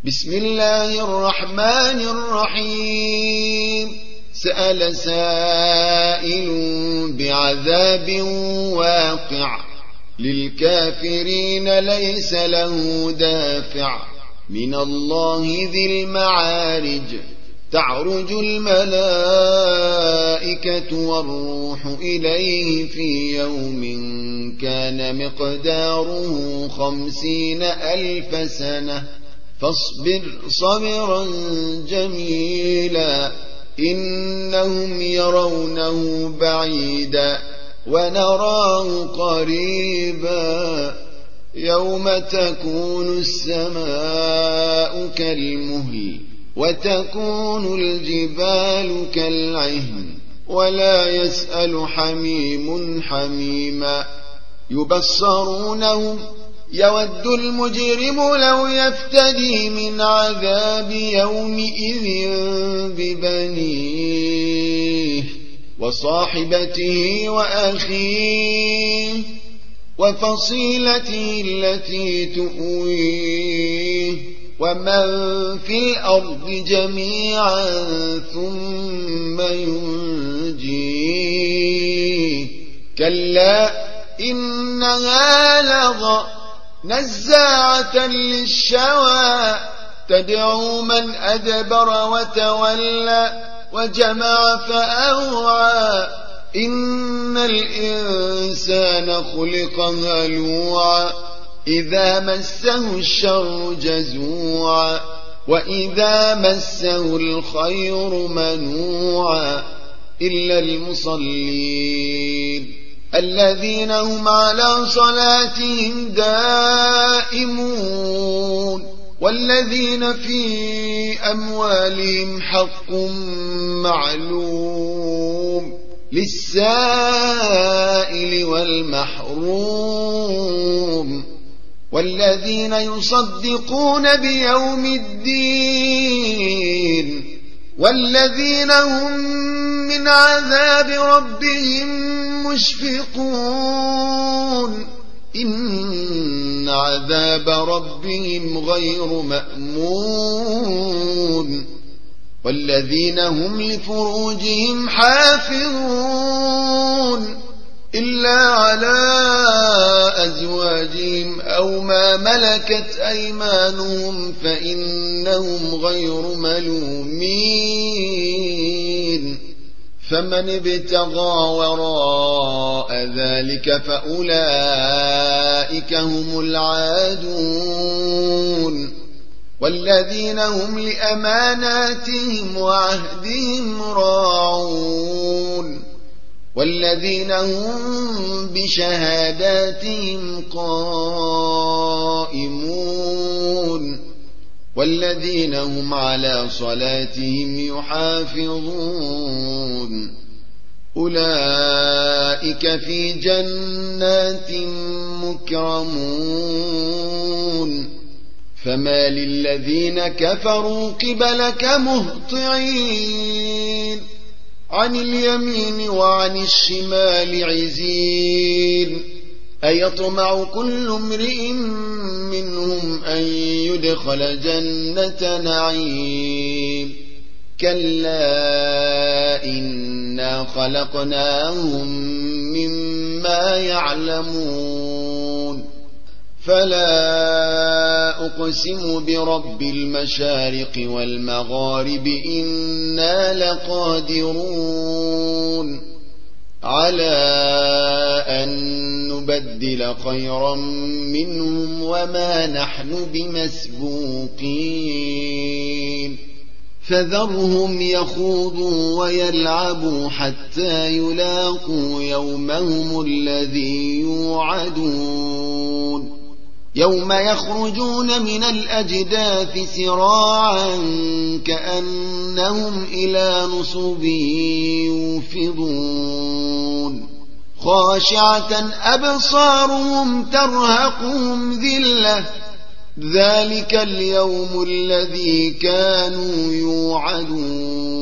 بسم الله الرحمن الرحيم. سأل سائل بعذاب واقع للكافرين ليس له دافع من الله ذي المعارج. تعرج الملائكة والروح إليه في يوم كان مقداره 50,000 سنة فاصبر صبرا جميلا إنهم يرونه بعيدا ونراه قريبا يوم تكون السماء كالمهل وتكون الجبال كالعهن ولا يسأل حميم حميما. يبصرونهم يود المجرم لو يفتدي من عذاب يومئذ ببنيه وصاحبته وأخيه وفصيلته التي تؤويه ومن في الأرض جميعا ثم ينجيه. كلا إنها لظى نزاعة للشوى تدعو من أدبر وتولى وجمع فأوعى. إن الإنسان خلق هلوعا إذا مسه الشر جزوعا وإذا مسه الخير منوعا إلا المصلين الذين هم على صلاتهم دائمون والذين في أموالهم حق معلوم للسائل والمحروم والذين يصدقون بيوم الدين والذين هم من عذاب ربهم مشفقون إن عذاب ربهم غير مأمون والذين هم لفروجهم حافظون إلا على أزواجهم أو ما ملكت أيمانهم فإنهم غير ملومين. فمن ابتغى وراء ذلك فأولئك هم العادون والذين هم لأماناتهم وعهدهم راعون والذين هم بشهاداتهم قائمون والذين هم على صلاتهم يحافظون أولئك في جنات مكرمون. فما للذين كفروا قبلك مهطعين عن اليمين وعن الشمال عزين. أيطمع كل امرئ منهم أن يدخل جنة نعيم كلا إنا خلقناهم مما يعلمون. فلا أقسم برب المشارق والمغارب إنا لقادرون على أن نبدل خيرا منهم وما نحن بمسبوقين. فذرهم يخوضوا ويلعبوا حتى يلاقوا يومهم الذي يوعدون يوم يخرجون من الأجداث سراعا كأنهم إلى نصب يوفضون خاشعة أبصارهم ترهقهم ذلة ذلك اليوم الذي كانوا يوعدون.